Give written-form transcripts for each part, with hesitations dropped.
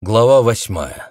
Глава 8.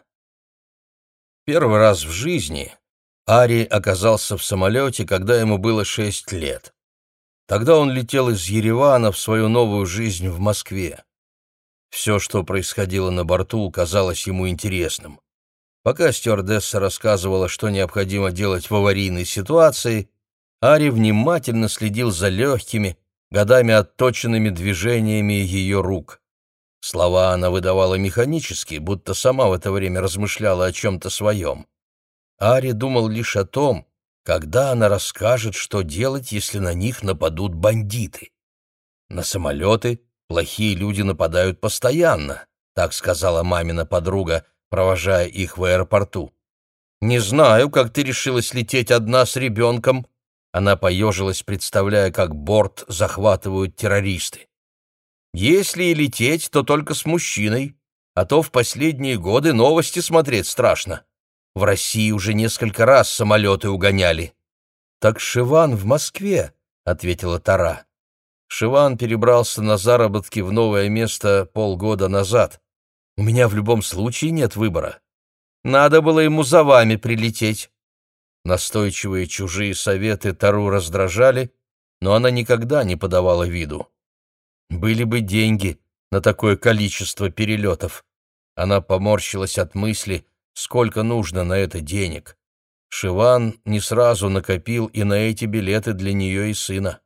Первый раз в жизни Ари оказался в самолете, когда ему было 6 лет. Тогда он летел из Еревана в свою новую жизнь в Москве. Все, что происходило на борту, казалось ему интересным. Пока стюардесса рассказывала, что необходимо делать в аварийной ситуации, Ари внимательно следил за легкими, годами отточенными движениями ее рук. Слова она выдавала механически, будто сама в это время размышляла о чем-то своем. Ари думал лишь о том, когда она расскажет, что делать, если на них нападут бандиты. На самолеты плохие люди нападают постоянно, так сказала мамина подруга, провожая их в аэропорту. «Не знаю, как ты решилась лететь одна с ребенком». Она поежилась, представляя, как борт захватывают террористы. «Если и лететь, то только с мужчиной, а то в последние годы новости смотреть страшно. В России уже несколько раз самолеты угоняли». «Так Шиван в Москве», — ответила Тара. Шиван перебрался на заработки в новое место полгода назад. «У меня в любом случае нет выбора. Надо было ему за вами прилететь». Настойчивые чужие советы Тару раздражали, но она никогда не подавала виду. Были бы деньги на такое количество перелетов. Она поморщилась от мысли, сколько нужно на это денег. Шиван не сразу накопил и на эти билеты для нее и сына.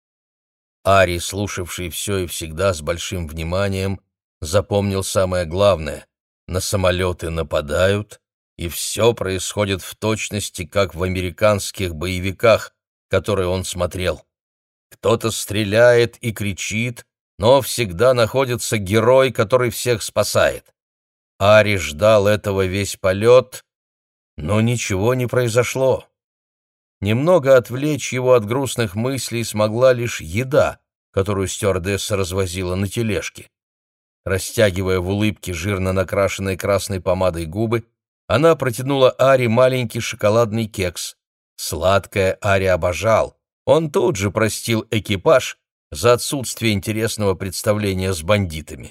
Ари, слушавший все и всегда с большим вниманием, запомнил самое главное: на самолеты нападают, и все происходит в точности, как в американских боевиках, которые он смотрел. Кто-то стреляет и кричит, но всегда находится герой, который всех спасает. Ари ждал этого весь полет, но ничего не произошло. Немного отвлечь его от грустных мыслей смогла лишь еда, которую стюардесса развозила на тележке. Растягивая в улыбке жирно накрашенной красной помадой губы, она протянула Ари маленький шоколадный кекс. Сладкое Ари обожал. Он тут же простил экипаж за отсутствие интересного представления с бандитами.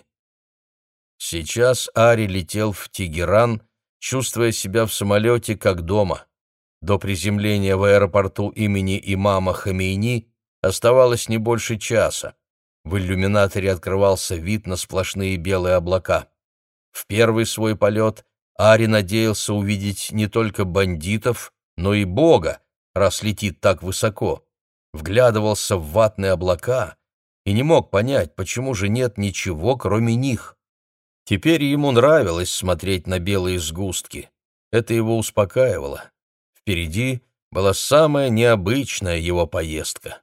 Сейчас Ари летел в Тегеран, чувствуя себя в самолете как дома. До приземления в аэропорту имени имама Хомейни оставалось не больше часа. В иллюминаторе открывался вид на сплошные белые облака. В первый свой полет Ари надеялся увидеть не только бандитов, но и Бога, раз летит так высоко. Вглядывался в ватные облака и не мог понять, почему же нет ничего, кроме них. Теперь ему нравилось смотреть на белые сгустки. Это его успокаивало. Впереди была самая необычная его поездка.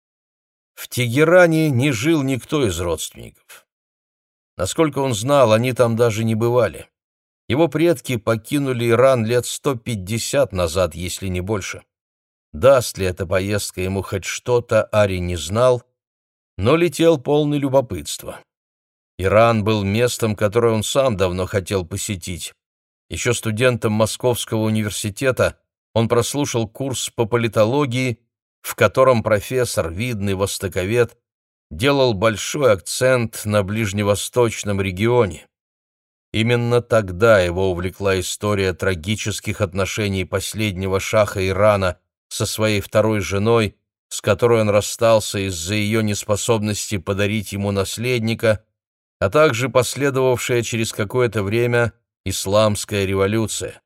В Тегеране не жил никто из родственников. Насколько он знал, они там даже не бывали. Его предки покинули Иран лет 150 назад, если не больше. Даст ли эта поездка ему хоть что-то, Ари не знал, но летел полный любопытства. Иран был местом, которое он сам давно хотел посетить. Еще студентом Московского университета он прослушал курс по политологии, в котором профессор, видный востоковед, делал большой акцент на ближневосточном регионе. Именно тогда его увлекла история трагических отношений последнего шаха Ирана со своей второй женой, с которой он расстался из-за ее неспособности подарить ему наследника, а также последовавшая через какое-то время исламская революция.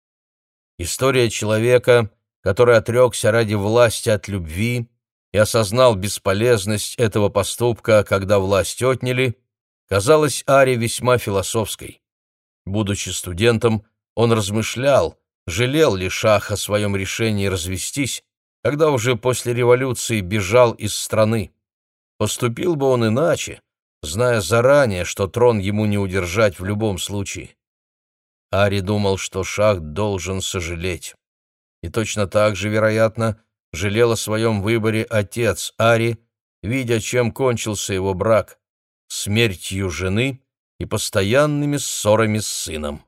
История человека, который отрекся ради власти от любви и осознал бесполезность этого поступка, когда власть отняли, казалась Ари весьма философской. Будучи студентом, он размышлял, жалел ли шах о своем решении развестись, когда уже после революции бежал из страны. Поступил бы он иначе, зная заранее, что трон ему не удержать в любом случае. Ари думал, что шах должен сожалеть. И точно так же, вероятно, жалел о своем выборе отец Ари, видя, чем кончился его брак — смертью жены и постоянными ссорами с сыном.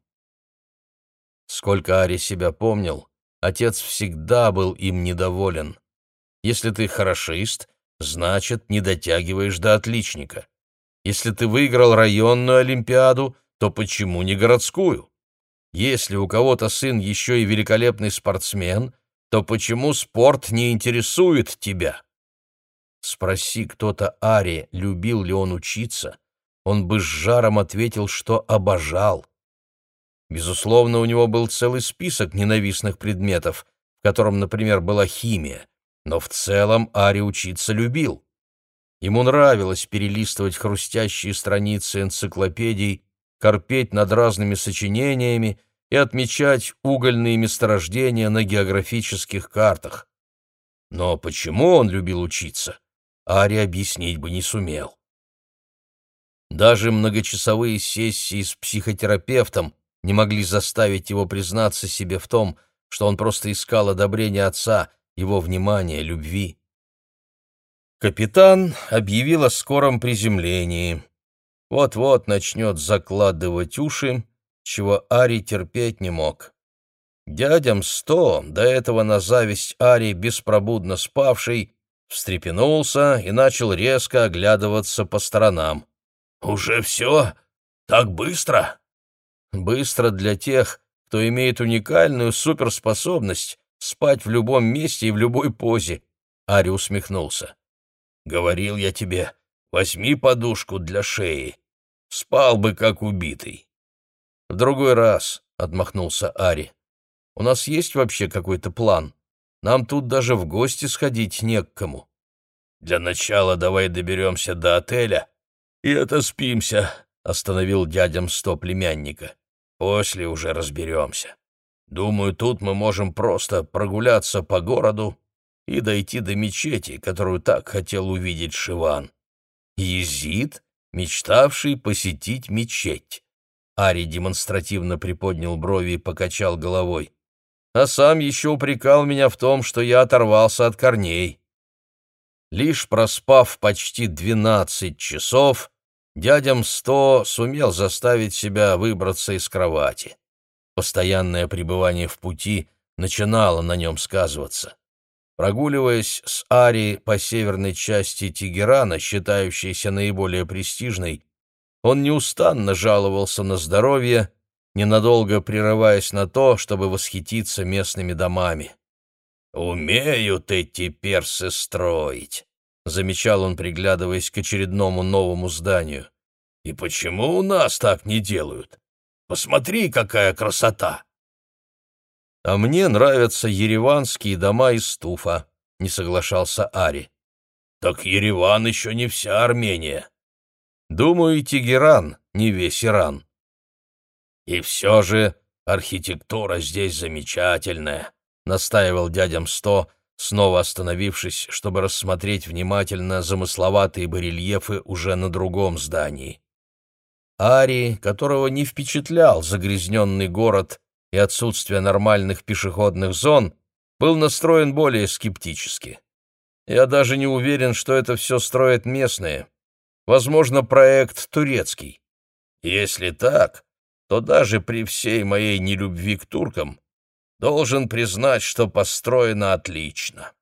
Сколько Ари себя помнил, отец всегда был им недоволен. Если ты хорошист, значит, не дотягиваешь до отличника. Если ты выиграл районную олимпиаду, то почему не городскую? Если у кого-то сын еще и великолепный спортсмен, то почему спорт не интересует тебя? Спроси кто-то Ари, любил ли он учиться, он бы с жаром ответил, что обожал. Безусловно, у него был целый список ненавистных предметов, в котором, например, была химия, но в целом Ари учиться любил. Ему нравилось перелистывать хрустящие страницы энциклопедий, корпеть над разными сочинениями и отмечать угольные месторождения на географических картах. Но почему он любил учиться, Ари объяснить бы не сумел. Даже многочасовые сессии с психотерапевтом не могли заставить его признаться себе в том, что он просто искал одобрения отца, его внимания, любви. Капитан объявил о скором приземлении. Вот-вот начнет закладывать уши, чего Ари терпеть не мог. Дядям Сто, до этого на зависть Ари беспробудно спавший, встрепенулся и начал резко оглядываться по сторонам. «Уже все? Так быстро?» «Быстро для тех, кто имеет уникальную суперспособность спать в любом месте и в любой позе», — Ари усмехнулся. «Говорил я тебе, возьми подушку для шеи. Спал бы, как убитый». «В другой раз», — отмахнулся Ари. «У нас есть вообще какой-то план? Нам тут даже в гости сходить не к кому». «Для начала давай доберемся до отеля и отоспимся», — остановил дядям Сто племянника. «После уже разберемся. Думаю, тут мы можем просто прогуляться по городу и дойти до мечети, которую так хотел увидеть Шиван. Езид, мечтавший посетить мечеть». Ари демонстративно приподнял брови и покачал головой. «А сам еще упрекал меня в том, что я оторвался от корней». Лишь проспав почти 12 часов, дядям Сто сумел заставить себя выбраться из кровати. Постоянное пребывание в пути начинало на нем сказываться. Прогуливаясь с Ари по северной части Тегерана, считающейся наиболее престижной, он неустанно жаловался на здоровье, ненадолго прерываясь на то, чтобы восхититься местными домами. «Умеют эти персы строить», — замечал он, приглядываясь к очередному новому зданию. «И почему у нас так не делают? Посмотри, какая красота!» «А мне нравятся ереванские дома из туфа», — не соглашался Ари. «Так Ереван еще не вся Армения». «Думаю, и Тегеран не весь Иран». «И все же архитектура здесь замечательная», — настаивал дядям Сто, снова остановившись, чтобы рассмотреть внимательно замысловатые барельефы уже на другом здании. Ари, которого не впечатлял загрязненный город и отсутствие нормальных пешеходных зон, был настроен более скептически. «Я даже не уверен, что это все строят местные. Возможно, проект турецкий. Если так, то даже при всей моей нелюбви к туркам должен признать, что построено отлично».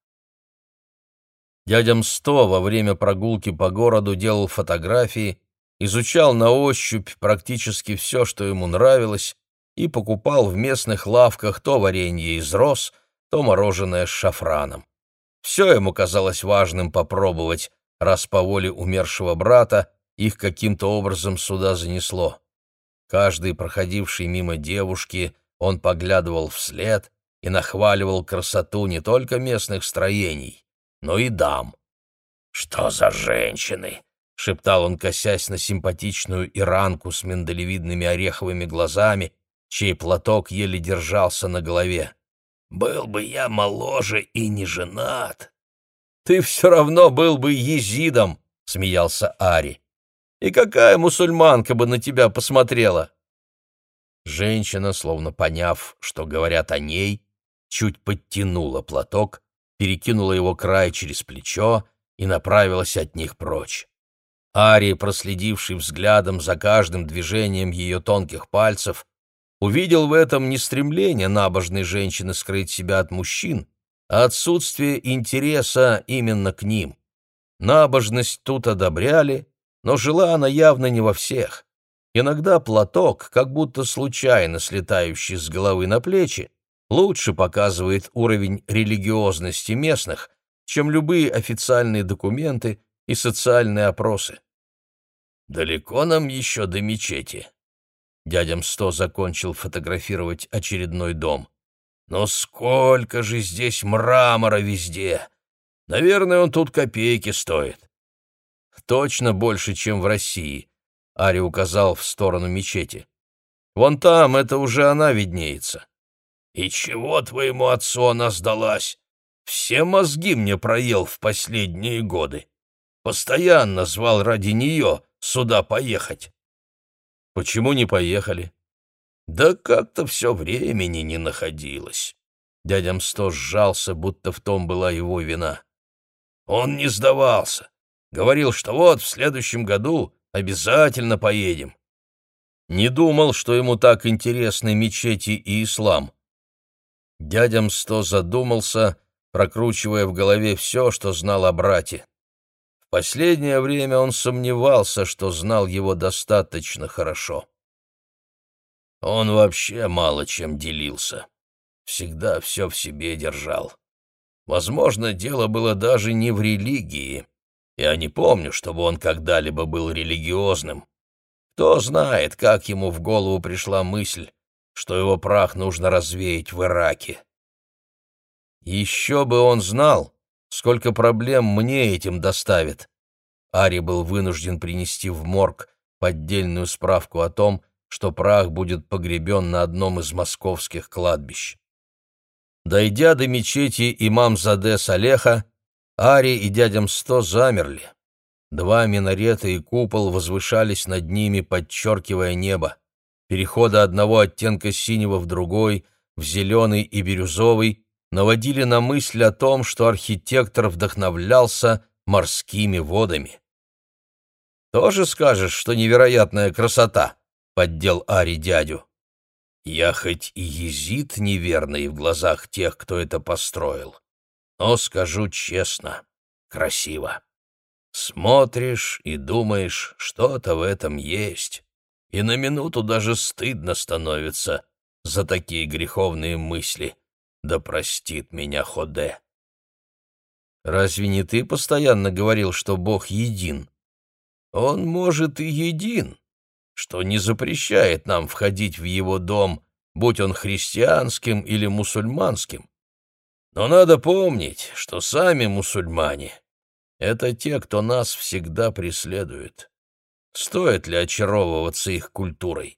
Дядям Сто во время прогулки по городу делал фотографии, изучал на ощупь практически все, что ему нравилось, и покупал в местных лавках то варенье из роз, то мороженое с шафраном. Все ему казалось важным попробовать, раз по воле умершего брата их каким-то образом сюда занесло. Каждый проходивший мимо девушки он поглядывал вслед и нахваливал красоту не только местных строений, но и дам. «Что за женщины?» — шептал он, косясь на симпатичную иранку с миндалевидными ореховыми глазами, чей платок еле держался на голове. «Был бы я моложе и не женат». «Ты все равно был бы езидом», — смеялся Ари. «И какая мусульманка бы на тебя посмотрела?» Женщина, словно поняв, что говорят о ней, чуть подтянула платок, перекинула его край через плечо и направилась от них прочь. Ари, проследивший взглядом за каждым движением ее тонких пальцев, увидел в этом не стремление набожной женщины скрыть себя от мужчин, а отсутствие интереса именно к ним. Набожность тут одобряли, но жила она явно не во всех. Иногда платок, как будто случайно слетающий с головы на плечи, лучше показывает уровень религиозности местных, чем любые официальные документы и социальные опросы. «Далеко нам еще до мечети?» Дядя Мсто закончил фотографировать очередной дом. «Но сколько же здесь мрамора везде! Наверное, он тут копейки стоит». «Точно больше, чем в России», — Ари указал в сторону мечети. «Вон там, это уже она виднеется». «И чего твоему отцу она сдалась? Все мозги мне проел в последние годы. Постоянно звал ради нее сюда поехать». «Почему не поехали?» «Да как-то все времени не находилось». Дядя Мсто сжался, будто в том была его вина. «Он не сдавался. Говорил, что вот в следующем году обязательно поедем». Не думал, что ему так интересны мечети и ислам. Дядя Мсто задумался, прокручивая в голове все, что знал о брате. В последнее время он сомневался, что знал его достаточно хорошо. Он вообще мало чем делился. Всегда все в себе держал. Возможно, дело было даже не в религии. Я не помню, чтобы он когда-либо был религиозным. Кто знает, как ему в голову пришла мысль, что его прах нужно развеять в Ираке. Еще бы он знал, сколько проблем мне этим доставит. Ари был вынужден принести в морг поддельную справку о том, что прах будет погребен на одном из московских кладбищ. Дойдя до мечети Имам-Заде Салеха, Ари и дядя Мсто замерли. Два минарета и купол возвышались над ними, подчеркивая небо. Переходы одного оттенка синего в другой, в зеленый и бирюзовый, наводили на мысль о том, что архитектор вдохновлялся морскими водами. «Тоже скажешь, что невероятная красота?» — поддел Ари дядю. «Я хоть и езид неверный в глазах тех, кто это построил, но скажу честно, красиво. Смотришь и думаешь, что-то в этом есть, и на минуту даже стыдно становится за такие греховные мысли. Да простит меня Ходе». «Разве не ты постоянно говорил, что Бог един?» «Он, может, и един, что не запрещает нам входить в его дом, будь он христианским или мусульманским. Но надо помнить, что сами мусульмане — это те, кто нас всегда преследует. Стоит ли очаровываться их культурой?»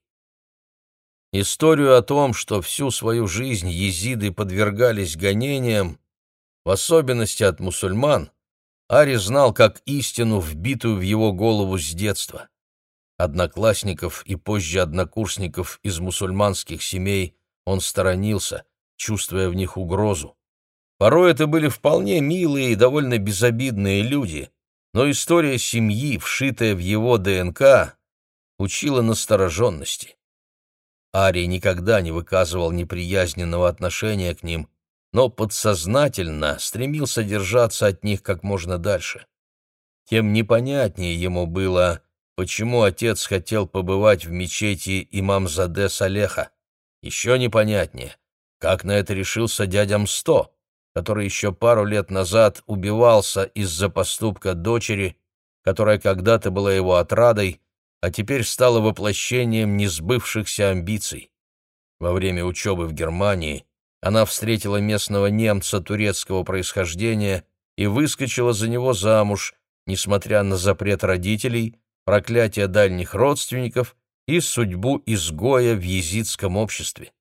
Историю о том, что всю свою жизнь езиды подвергались гонениям, в особенности от мусульман, Ари знал как истину, вбитую в его голову с детства. Одноклассников и позже однокурсников из мусульманских семей он сторонился, чувствуя в них угрозу. Порой это были вполне милые и довольно безобидные люди, но история семьи, вшитая в его ДНК, учила настороженности. Ари никогда не выказывал неприязненного отношения к ним, но подсознательно стремился держаться от них как можно дальше. Тем непонятнее ему было, почему отец хотел побывать в мечети Имам-Заде Салеха. Еще непонятнее, как на это решился дядя Мсто, который еще пару лет назад убивался из-за поступка дочери, которая когда-то была его отрадой, а теперь стала воплощением несбывшихся амбиций. Во время учебы в Германии она встретила местного немца турецкого происхождения и выскочила за него замуж, несмотря на запрет родителей, проклятие дальних родственников и судьбу изгоя в езидском обществе.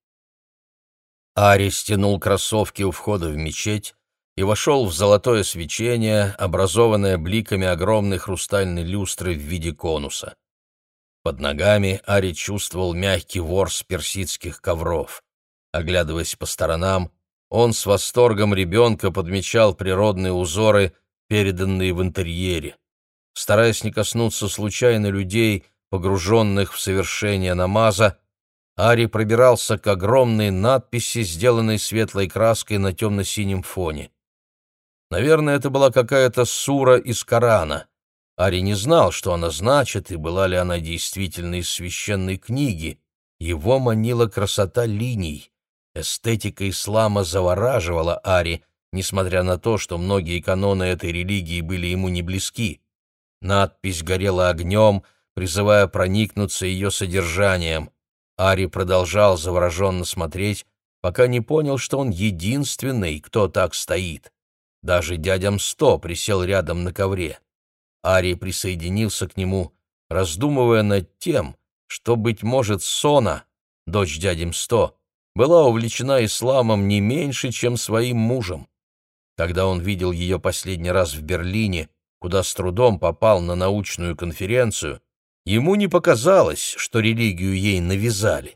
Ари стянул кроссовки у входа в мечеть и вошел в золотое свечение, образованное бликами огромной хрустальной люстры в виде конуса. Под ногами Ари чувствовал мягкий ворс персидских ковров. Оглядываясь по сторонам, он с восторгом ребенка подмечал природные узоры, переданные в интерьере. Стараясь не коснуться случайно людей, погруженных в совершение намаза, Ари пробирался к огромной надписи, сделанной светлой краской на темно-синем фоне. Наверное, это была какая-то сура из Корана. Ари не знал, что она значит, и была ли она действительно из священной книги. Его манила красота линий. Эстетика ислама завораживала Ари, несмотря на то, что многие каноны этой религии были ему не близки. Надпись горела огнем, призывая проникнуться ее содержанием. Ари продолжал завороженно смотреть, пока не понял, что он единственный, кто так стоит. Даже дядя Мсто присел рядом на ковре. Ари присоединился к нему, раздумывая над тем, что, быть может, Сона, дочь дяди Мсто, была увлечена исламом не меньше, чем своим мужем. Когда он видел ее последний раз в Берлине, куда с трудом попал на научную конференцию, ему не показалось, что религию ей навязали.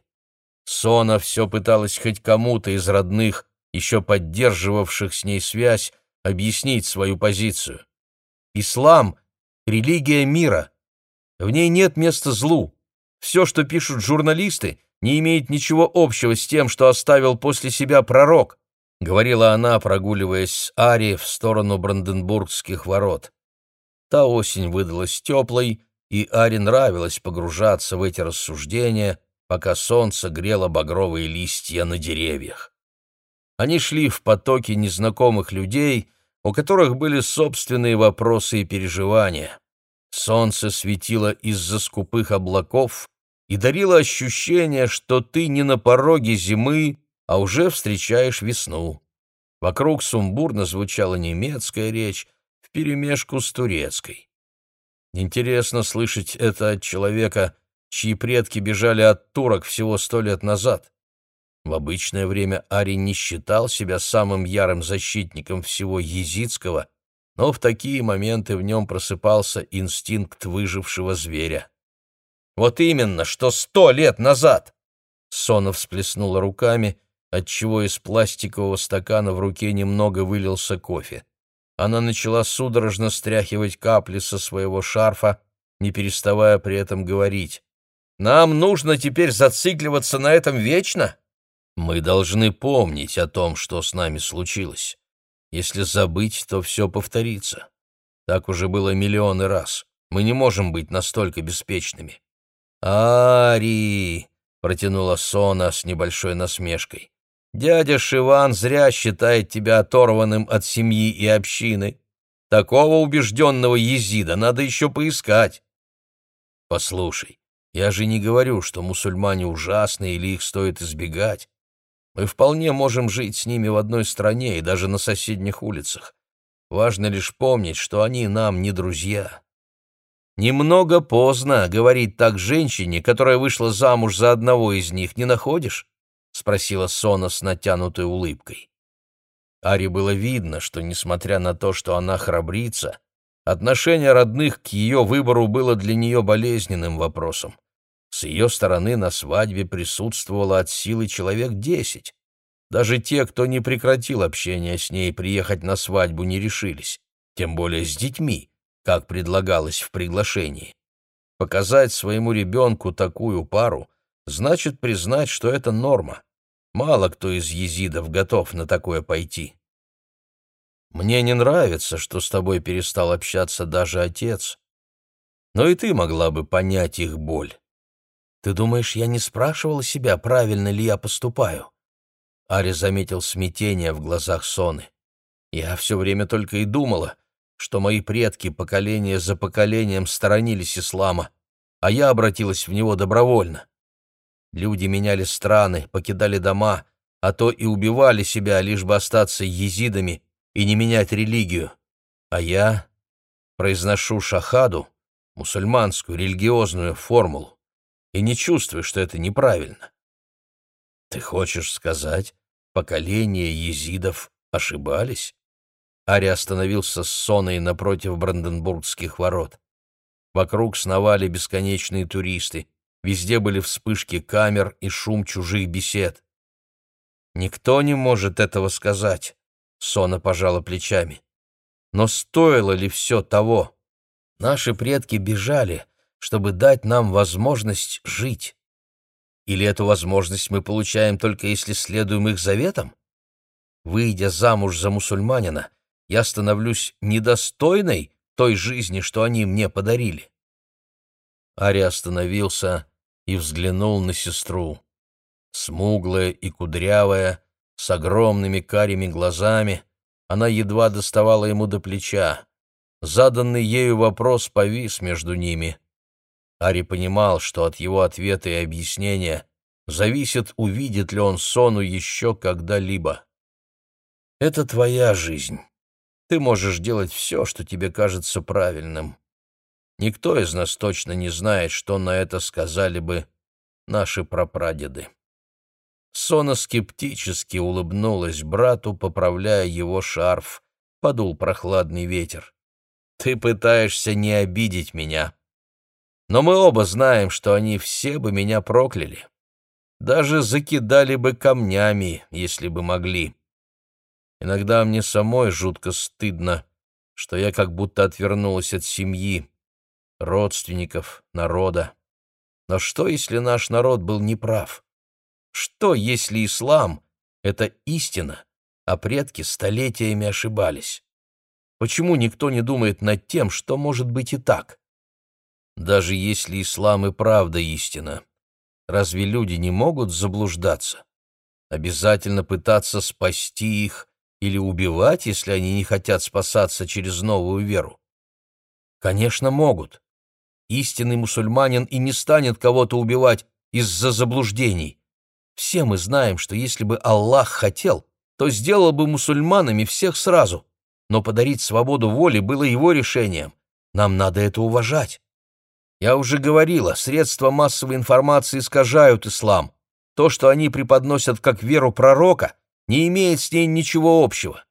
Сона все пыталась хоть кому-то из родных, еще поддерживавших с ней связь, объяснить свою позицию. Ислам — религия мира. В ней нет места злу. Все, что пишут журналисты, не имеет ничего общего с тем, что оставил после себя пророк, — говорила она, прогуливаясь с Ари в сторону Бранденбургских ворот. Та осень выдалась теплой, и Ари нравилось погружаться в эти рассуждения, пока солнце грело багровые листья на деревьях. Они шли в потоке незнакомых людей, у которых были собственные вопросы и переживания. Солнце светило из-за скупых облаков и дарило ощущение, что ты не на пороге зимы, а уже встречаешь весну. Вокруг сумбурно звучала немецкая речь вперемешку с турецкой. Интересно слышать это от человека, чьи предки бежали от турок всего 100 лет назад. В обычное время Ари не считал себя самым ярым защитником всего езидского, но в такие моменты в нем просыпался инстинкт выжившего зверя. «Вот именно, что 100 лет назад!» Сона всплеснула руками, отчего из пластикового стакана в руке немного вылился кофе. Она начала судорожно стряхивать капли со своего шарфа, не переставая при этом говорить. «Нам нужно теперь зацикливаться на этом вечно?» «Мы должны помнить о том, что с нами случилось. Если забыть, то все повторится. Так уже было миллионы раз. Мы не можем быть настолько беспечными». «Ари!» — протянула Сона с небольшой насмешкой. «Дядя Шиван зря считает тебя оторванным от семьи и общины. Такого убежденного езида надо еще поискать». «Послушай, я же не говорю, что мусульмане ужасны или их стоит избегать. Мы вполне можем жить с ними в одной стране и даже на соседних улицах. Важно лишь помнить, что они нам не друзья». «Немного поздно говорить так женщине, которая вышла замуж за одного из них, не находишь?» — спросила Сона с натянутой улыбкой. Ари было видно, что, несмотря на то, что она храбрится, отношение родных к ее выбору было для нее болезненным вопросом. С ее стороны на свадьбе присутствовало от силы человек 10. Даже те, кто не прекратил общение с ней, приехать на свадьбу не решились, тем более с детьми, как предлагалось в приглашении. Показать своему ребенку такую пару значит признать, что это норма. Мало кто из езидов готов на такое пойти. «Мне не нравится, что с тобой перестал общаться даже отец. Но и ты могла бы понять их боль. Ты думаешь, я не спрашивала себя, правильно ли я поступаю?» Ари заметил смятение в глазах Соны. «Я все время только и думала, что мои предки поколение за поколением сторонились ислама, а я обратилась в него добровольно. Люди меняли страны, покидали дома, а то и убивали себя, лишь бы остаться езидами и не менять религию. А я произношу шахаду, мусульманскую религиозную формулу, и не чувствую, что это неправильно». «Ты хочешь сказать, поколения езидов ошибались?» Ари остановился с Соной напротив Бранденбургских ворот. Вокруг сновали бесконечные туристы, везде были вспышки камер и шум чужих бесед. «Никто не может этого сказать», — Сона пожала плечами. «Но стоило ли все того? Наши предки бежали, чтобы дать нам возможность жить. Или эту возможность мы получаем только если следуем их заветам? Выйдя замуж за мусульманина, я становлюсь недостойной той жизни, что они мне подарили. Ари остановился и взглянул на сестру. Смуглая и кудрявая, с огромными карими глазами, она едва доставала ему до плеча. Заданный ею вопрос повис между ними. Ари понимал, что от его ответа и объяснения зависит, увидит ли он Сону еще когда-либо. «Это твоя жизнь. Ты можешь делать все, что тебе кажется правильным. Никто из нас точно не знает, что на это сказали бы наши прапрадеды». Сона скептически улыбнулась брату, поправляя его шарф. Подул прохладный ветер. «Ты пытаешься не обидеть меня. Но мы оба знаем, что они все бы меня прокляли. Даже закидали бы камнями, если бы могли. Иногда мне самой жутко стыдно, что я как будто отвернулась от семьи, родственников, народа. Но что, если наш народ был неправ? Что, если ислам — это истина, а предки столетиями ошибались? Почему никто не думает над тем, что может быть и так? Даже если ислам и правда истина, разве люди не могут заблуждаться? Обязательно пытаться спасти их или убивать, если они не хотят спасаться через новую веру? Конечно, могут. Истинный мусульманин и не станет кого-то убивать из-за заблуждений. Все мы знаем, что если бы Аллах хотел, то сделал бы мусульманами всех сразу. Но подарить свободу воли было его решением. Нам надо это уважать. Я уже говорила, средства массовой информации искажают ислам. То, что они преподносят как веру пророка, не имеет с ней ничего общего.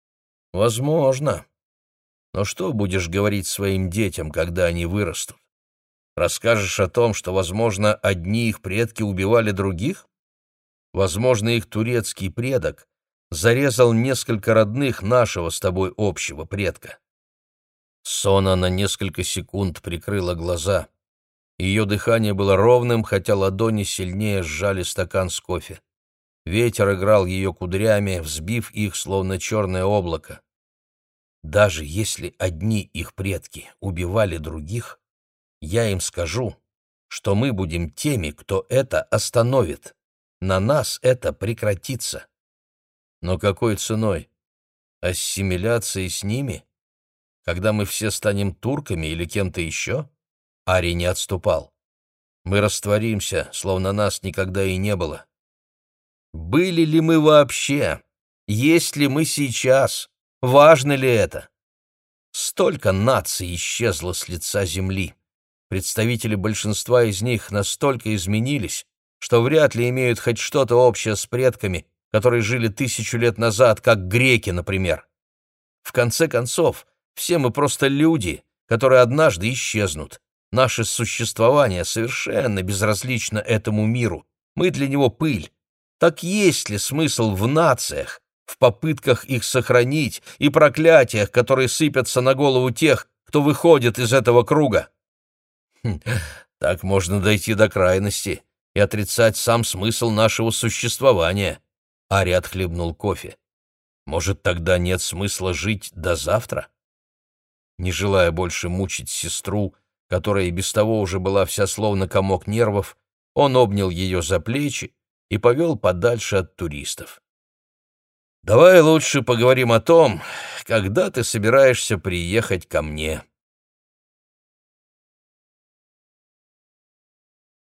Возможно. Но что будешь говорить своим детям, когда они вырастут? Расскажешь о том, что, возможно, одни их предки убивали других? Возможно, их турецкий предок зарезал несколько родных нашего с тобой общего предка. Сона на несколько секунд прикрыла глаза. Ее дыхание было ровным, хотя ладони сильнее сжали стакан с кофе. Ветер играл ее кудрями, взбив их, словно черное облако. Даже если одни их предки убивали других, я им скажу, что мы будем теми, кто это остановит. На нас это прекратится. Но какой ценой? Ассимиляцией с ними? Когда мы все станем турками или кем-то еще? Ари не отступал. Мы растворимся, словно нас никогда и не было. Были ли мы вообще? Есть ли мы сейчас? Важно ли это? Столько наций исчезло с лица земли. Представители большинства из них настолько изменились, что вряд ли имеют хоть что-то общее с предками, которые жили 1000 лет назад, как греки, например. В конце концов, все мы просто люди, которые однажды исчезнут. Наше существование совершенно безразлично этому миру. Мы для него пыль. Так есть ли смысл в нациях, в попытках их сохранить и проклятиях, которые сыпятся на голову тех, кто выходит из этого круга? Так можно дойти до крайности и отрицать сам смысл нашего существования. Ари отхлебнул кофе. Может, тогда нет смысла жить до завтра? Не желая больше мучить сестру, которая и без того уже была вся словно комок нервов, он обнял ее за плечи и повел подальше от туристов. «Давай лучше поговорим о том, когда ты собираешься приехать ко мне».